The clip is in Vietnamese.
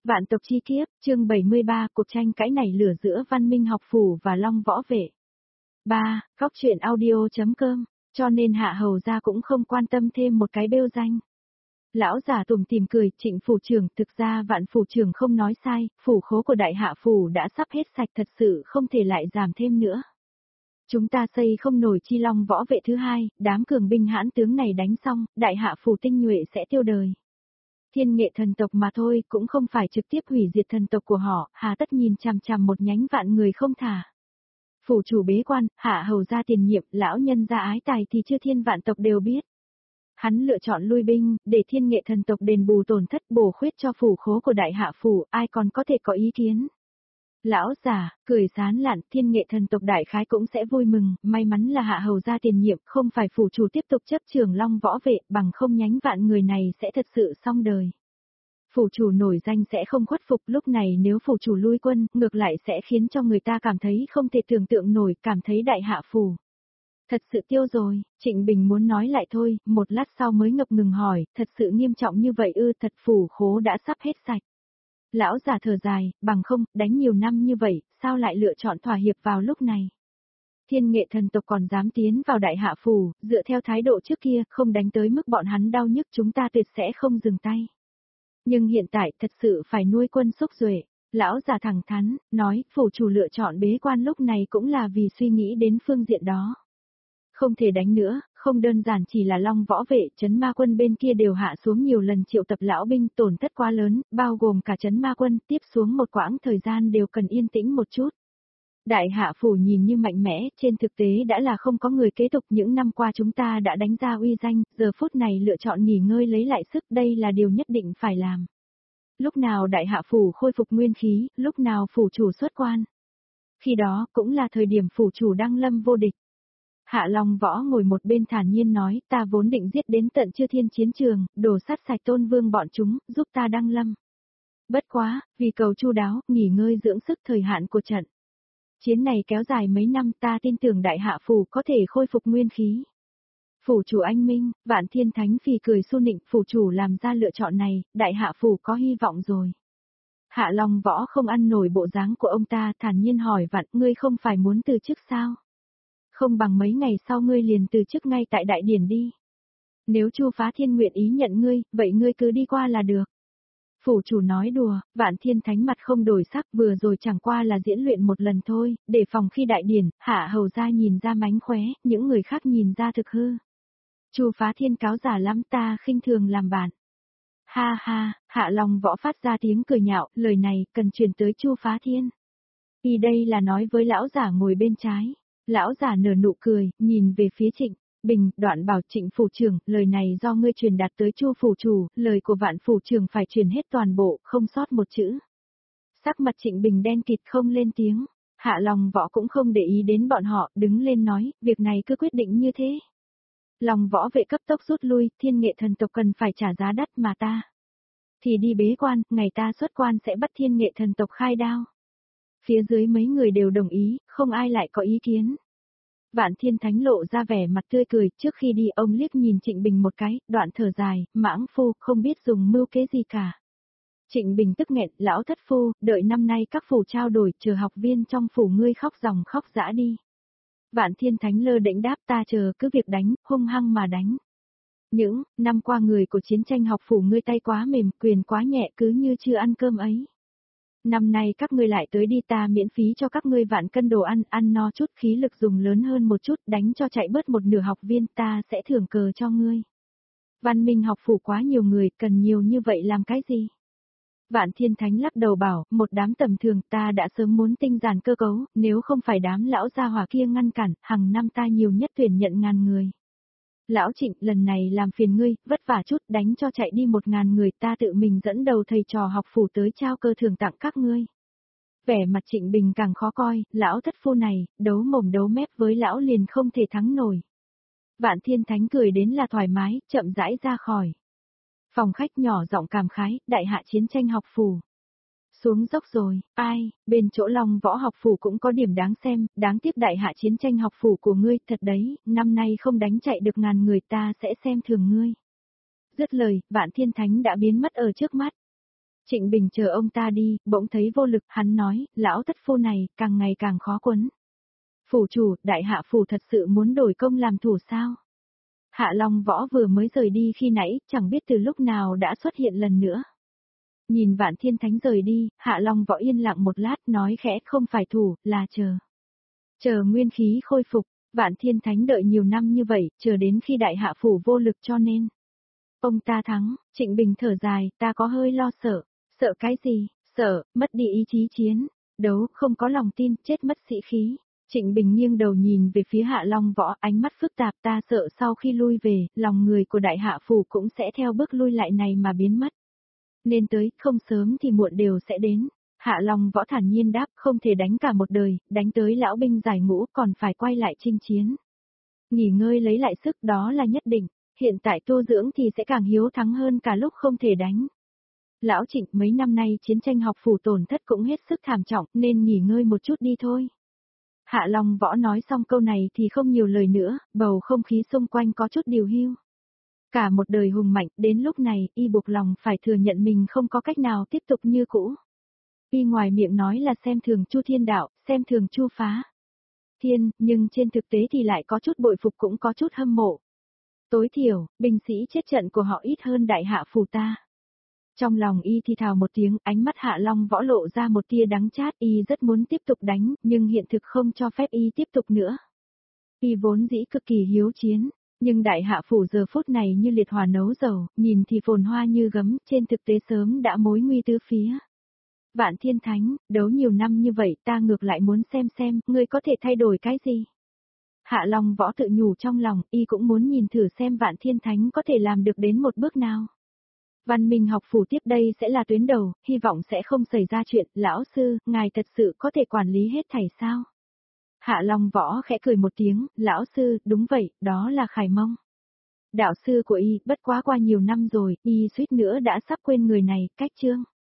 Vạn tộc chi kiếp, chương 73, cuộc tranh cãi nảy lửa giữa Văn Minh học phủ và Long Võ Vệ. 3. Góc truyện audio.com, cho nên Hạ Hầu gia cũng không quan tâm thêm một cái bêu danh. Lão giả tủm tỉm cười, Trịnh phủ trưởng, thực ra Vạn phủ trưởng không nói sai, phủ khố của Đại Hạ phủ đã sắp hết sạch, thật sự không thể lại giảm thêm nữa. Chúng ta xây không nổi chi Long Võ Vệ thứ hai, đám cường binh hãn tướng này đánh xong, Đại Hạ phủ tinh nhuệ sẽ tiêu đời. Thiên nghệ thần tộc mà thôi, cũng không phải trực tiếp hủy diệt thần tộc của họ, hà tất nhìn chằm chằm một nhánh vạn người không thả. Phủ chủ bế quan, Hạ Hầu gia tiền nhiệm, lão nhân gia ái tài thì chưa thiên vạn tộc đều biết. Hắn lựa chọn lui binh, để thiên nghệ thần tộc đền bù tổn thất, bổ khuyết cho phủ khố của Đại Hạ phủ, ai còn có thể có ý kiến. Lão giả, cười sán lạn, thiên nghệ thần tộc đại khái cũng sẽ vui mừng, may mắn là Hạ Hầu gia tiền nhiệm, không phải phủ chủ tiếp tục chấp trưởng Long Võ Vệ, bằng không nhánh vạn người này sẽ thật sự xong đời. Phủ chủ nổi danh sẽ không khuất phục, lúc này nếu phủ chủ lui quân, ngược lại sẽ khiến cho người ta cảm thấy không thể tưởng tượng nổi, cảm thấy Đại Hạ phủ thật sự tiêu rồi. Trịnh Bình muốn nói lại thôi, một lát sau mới ngập ngừng hỏi, thật sự nghiêm trọng như vậy ư? Thật, phủ khố đã sắp hết sạch. Lão già thở dài, bằng không, đánh nhiều năm như vậy, sao lại lựa chọn thỏa hiệp vào lúc này? Thiên nghệ thần tộc còn dám tiến vào Đại Hạ phủ, dựa theo thái độ trước kia, không đánh tới mức bọn hắn đau nhức, chúng ta tuyệt sẽ không dừng tay. Nhưng hiện tại thật sự phải nuôi quân xúc duệ. Lão già thẳng thắn, nói, phủ chủ lựa chọn bế quan lúc này cũng là vì suy nghĩ đến phương diện đó. Không thể đánh nữa, không đơn giản chỉ là Long Võ Vệ, trấn ma quân bên kia đều hạ xuống nhiều lần triệu tập lão binh, tổn thất quá lớn, bao gồm cả trấn ma quân, tiếp xuống một quãng thời gian đều cần yên tĩnh một chút. Đại Hạ phủ nhìn như mạnh mẽ, trên thực tế đã là không có người kế tục, những năm qua chúng ta đã đánh ra uy danh, giờ phút này lựa chọn nghỉ ngơi lấy lại sức, đây là điều nhất định phải làm. Lúc nào Đại Hạ phủ khôi phục nguyên khí, lúc nào phủ chủ xuất quan. Khi đó cũng là thời điểm phủ chủ đăng lâm vô địch. Hạ Long Võ ngồi một bên thản nhiên nói, ta vốn định giết đến tận Chư Thiên chiến trường, đổ sát sạch Tôn Vương bọn chúng, giúp ta đăng lâm. Bất quá, vì cầu chu đáo, nghỉ ngơi dưỡng sức thời hạn của trận chiến này kéo dài mấy năm, ta tin tưởng Đại Hạ phủ có thể khôi phục nguyên khí. Phủ chủ anh minh, Vạn Thiên Thánh phì cười su nịnh, phủ chủ làm ra lựa chọn này, Đại Hạ phủ có hy vọng rồi. Hạ Long Võ không ăn nổi bộ dáng của ông ta, thản nhiên hỏi Vạn, ngươi không phải muốn từ chức sao? Không bằng mấy ngày sau ngươi liền từ chức ngay tại đại điển đi. Nếu Chu Phá Thiên nguyện ý nhận ngươi, vậy ngươi cứ đi qua là được. Phủ chủ nói đùa, Vạn Thiên Thánh mặt không đổi sắc, vừa rồi chẳng qua là diễn luyện một lần thôi, để phòng khi đại điển, Hạ Hầu gia nhìn ra mánh khóe, những người khác nhìn ra thực hư. Chu Phá Thiên cáo giả lắm, ta khinh thường làm bạn. Ha ha, Hạ Long Võ phát ra tiếng cười nhạo, lời này cần truyền tới Chu Phá Thiên. Y đây là nói với lão giả ngồi bên trái. Lão giả nở nụ cười, nhìn về phía Trịnh Bình, đoạn bảo Trịnh phủ trưởng, lời này do ngươi truyền đạt tới Chu phủ chủ, lời của Vạn phủ trưởng phải truyền hết toàn bộ, không sót một chữ. Sắc mặt Trịnh Bình đen kịt không lên tiếng, Hạ Long Võ cũng không để ý đến bọn họ, đứng lên nói, việc này cứ quyết định như thế. Long Võ Vệ cấp tốc rút lui, thiên nghệ thần tộc cần phải trả giá đắt mà ta thì đi bế quan, ngày ta xuất quan sẽ bắt thiên nghệ thần tộc khai đao. Phía dưới mấy người đều đồng ý, không ai lại có ý kiến. Vạn Thiên Thánh lộ ra vẻ mặt tươi cười, trước khi đi ông liếc nhìn Trịnh Bình một cái, đoạn thở dài, mãng phu, không biết dùng mưu kế gì cả. Trịnh Bình tức nghẹn, lão thất phu, đợi năm nay các phủ trao đổi, chờ học viên trong phủ ngươi khóc ròng khóc dã đi. Vạn Thiên Thánh lơ đễnh đáp, ta chờ cứ việc đánh, hung hăng mà đánh. Những năm qua người của chiến tranh học phủ ngươi tay quá mềm, quyền quá nhẹ, cứ như chưa ăn cơm ấy. Năm nay các ngươi lại tới đi, ta miễn phí cho các ngươi vạn cân đồ ăn, ăn no chút, khí lực dùng lớn hơn một chút, đánh cho chạy bớt một nửa học viên, ta sẽ thưởng cờ cho ngươi. Văn Minh học phủ quá nhiều người, cần nhiều như vậy làm cái gì? Vạn Thiên Thánh lắc đầu bảo, một đám tầm thường, ta đã sớm muốn tinh giản cơ cấu, nếu không phải đám lão gia hỏa kia ngăn cản, hàng năm ta nhiều nhất tuyển nhận 1000 người. Lão Trịnh, lần này làm phiền ngươi, vất vả chút, đánh cho chạy đi 1000 người, ta tự mình dẫn đầu thầy trò học phủ tới trao cơ thưởng tặng các ngươi. Vẻ mặt Trịnh Bình càng khó coi, lão thất phu này, đấu mồm đấu mép với lão liền không thể thắng nổi. Vạn Thiên Thánh cười đến là thoải mái, chậm rãi ra khỏi phòng khách, nhỏ giọng cảm khái, Đại Hạ chiến tranh học phủ xuống dốc rồi, ai, bên chỗ Long Võ học phủ cũng có điểm đáng xem, đáng tiếc Đại Hạ chiến tranh học phủ của ngươi, thật đấy, năm nay không đánh chạy được 1000 người, ta sẽ xem thường ngươi. Dứt lời, Vạn Thiên Thánh đã biến mất ở trước mắt. Trịnh Bình chờ ông ta đi, bỗng thấy vô lực, hắn nói, lão thất phu này, càng ngày càng khó quấn. Phủ chủ, đại hạ phủ thật sự muốn đổi công làm thủ sao? Hạ Long Võ vừa mới rời đi khi nãy, chẳng biết từ lúc nào đã xuất hiện lần nữa. Nhìn Vạn Thiên Thánh rời đi, Hạ Long Võ yên lặng một lát, nói khẽ không phải thủ, là chờ. Chờ nguyên khí khôi phục, Vạn Thiên Thánh đợi nhiều năm như vậy, chờ đến khi đại hạ phủ vô lực cho nên. Ông ta thắng, Trịnh Bình thở dài, ta có hơi lo sợ. Sợ cái gì? Sợ, mất đi ý chí chiến. Đấu, không có lòng tin, chết mất sĩ khí. Trịnh Bình nghiêng đầu nhìn về phía Hạ Long Võ, ánh mắt phức tạp, ta sợ sau khi lui về, lòng người của đại hạ phủ cũng sẽ theo bước lui lại này mà biến mất. Nên tới, không sớm thì muộn đều sẽ đến. Hạ Long Võ thản nhiên đáp, không thể đánh cả một đời, đánh tới lão binh giải ngũ còn phải quay lại chinh chiến. Nghỉ ngơi lấy lại sức đó là nhất định, hiện tại tu dưỡng thì sẽ càng hiếu thắng hơn cả lúc không thể đánh. Lão Trịnh, mấy năm nay chiến tranh học phủ tổn thất cũng hết sức thảm trọng nên nghỉ ngơi một chút đi thôi. Hạ Long Võ nói xong câu này thì không nhiều lời nữa, bầu không khí xung quanh có chút điều hiu. Cả một đời hùng mạnh, đến lúc này, y buộc lòng phải thừa nhận mình không có cách nào tiếp tục như cũ. Y ngoài miệng nói là xem thường Chu Thiên Đạo, xem thường Chu Phá Thiên, nhưng trên thực tế thì lại có chút bội phục cũng có chút hâm mộ. Tối thiểu, binh sĩ chết trận của họ ít hơn đại hạ phủ ta. Trong lòng y thì thào một tiếng, ánh mắt Hạ Long Võ lộ ra một tia đắng chát, y rất muốn tiếp tục đánh, nhưng hiện thực không cho phép y tiếp tục nữa. Y vốn dĩ cực kỳ hiếu chiến, nhưng đại hạ phủ giờ phút này như liệt hỏa nấu dầu, nhìn thì phồn hoa như gấm, trên thực tế sớm đã mối nguy tứ phía. Vạn Thiên Thánh, đấu nhiều năm như vậy ta ngược lại muốn xem, ngươi có thể thay đổi cái gì? Hạ Long Võ tự nhủ trong lòng, y cũng muốn nhìn thử xem Vạn Thiên Thánh có thể làm được đến một bước nào. Văn Minh học phủ tiếp đây sẽ là tuyến đầu, hy vọng sẽ không xảy ra chuyện, lão sư, ngài thật sự có thể quản lý hết thảy sao? Hạ Long Võ khẽ cười một tiếng, lão sư, đúng vậy, đó là Khải Mông. Đạo sư của y, bất quá qua nhiều năm rồi, y suýt nữa đã sắp quên người này, cách chương.